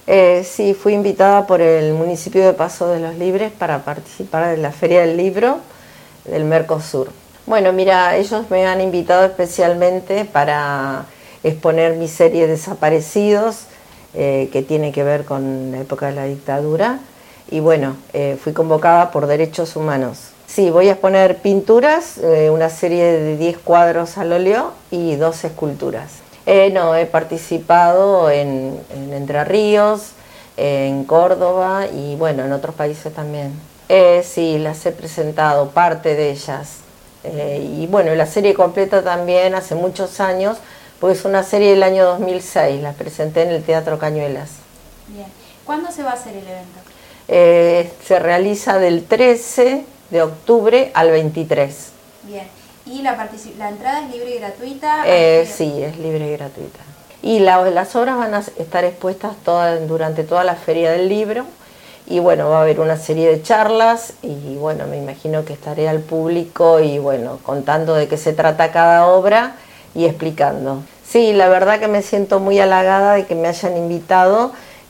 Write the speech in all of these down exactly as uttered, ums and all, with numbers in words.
Eh, sí, fui invitada por el municipio de Paso de los Libres para participar de la Feria del Libro del Mercosur. Bueno, mira, ellos me han invitado especialmente para exponer mi serie Desaparecidos, eh, que tiene que ver con la época de la dictadura. Y bueno, eh, fui convocada por Derechos Humanos. Sí, voy a exponer pinturas, eh, una serie de diez cuadros al óleo y dos esculturas. Eh, no, he participado en, en Entre Ríos, en Córdoba y bueno, en otros países también. Eh, sí, las he presentado, parte de ellas. Eh, y bueno, la serie completa también hace muchos años, porque es una serie del año dos mil seis, la presenté en el Teatro Cañuelas. Bien. ¿Cuándo se va a hacer el evento? Eh, se realiza del trece de octubre al veintitrés. Bien. ¿Y la, la entrada es libre y gratuita? Eh, sí, es libre y gratuita. Y la, las obras van a estar expuestas toda, durante toda la Feria del Libro. Y bueno, va a haber una serie de charlas y bueno, me imagino que estaré al público y bueno, contando de qué se trata cada obra y explicando. Sí, la verdad que me siento muy halagada de que me hayan invitado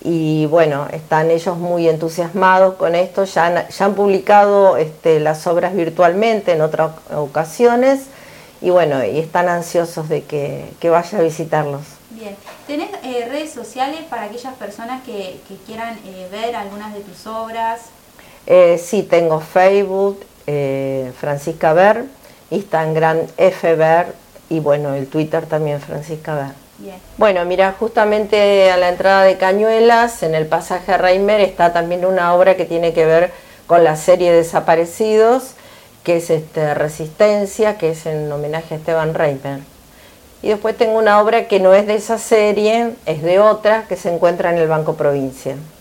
y bueno, están ellos muy entusiasmados con esto, ya han, ya han publicado este, las obras virtualmente en otras ocasiones y bueno, y están ansiosos de que, que vaya a visitarlos. Bien, ¿tenés eh, redes sociales para aquellas personas que, que quieran eh, ver algunas de tus obras? Eh, sí, tengo Facebook, eh, Francisca Ver, Instagram F Ver y bueno, el Twitter también Francisca Ver. Bien. Bueno, mira, justamente a la entrada de Cañuelas, en el pasaje Reimer, está también una obra que tiene que ver con la serie Desaparecidos, que es este, Resistencia, que es en homenaje a Esteban Reimer. Y después tengo una obra que no es de esa serie, es de otra, que se encuentra en el Banco Provincia.